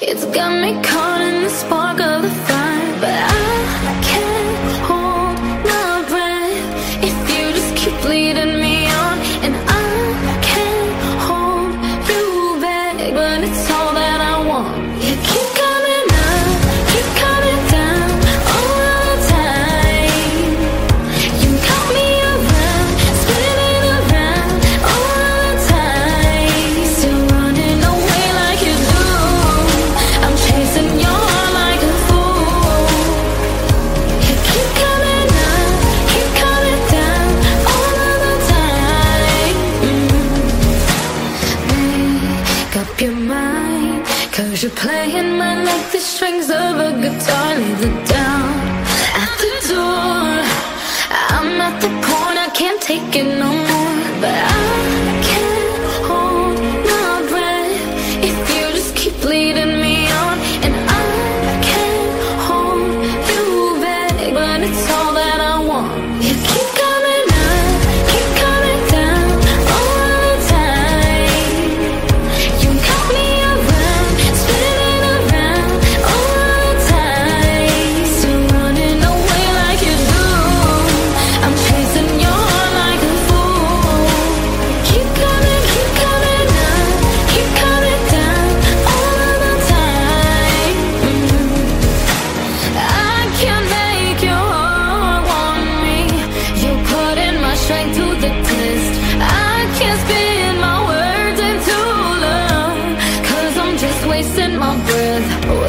It's got me caught in the spark of the fire, but I can't hold my breath if you just keep leading me on. And I can't hold you back, but it's all that I want. You keep coming up, keep coming down all the time. You got me around, spinning around all the time. Still running away like you do. I'm chasing your heart like a fool. You keep coming up, keep coming down all of the time. Make up your mind, 'cause you're playing mine like the strings of a guitar. Leave it down at the door. I'm at the point I can't take it no more, but I can't hold my breath if you just keep leading me on. And I can't hold you back, but it's all that I want. You keep coming up, keep coming down all the time. You got me around, spinning around all the time. Still running away like you do. I'm chasing your heart like a fool. Keep coming up, keep coming down all of the time. I can't make your heart want me. You're putting my strength to the test. I can't spin my words into love, 'cause I'm just wasting my breath.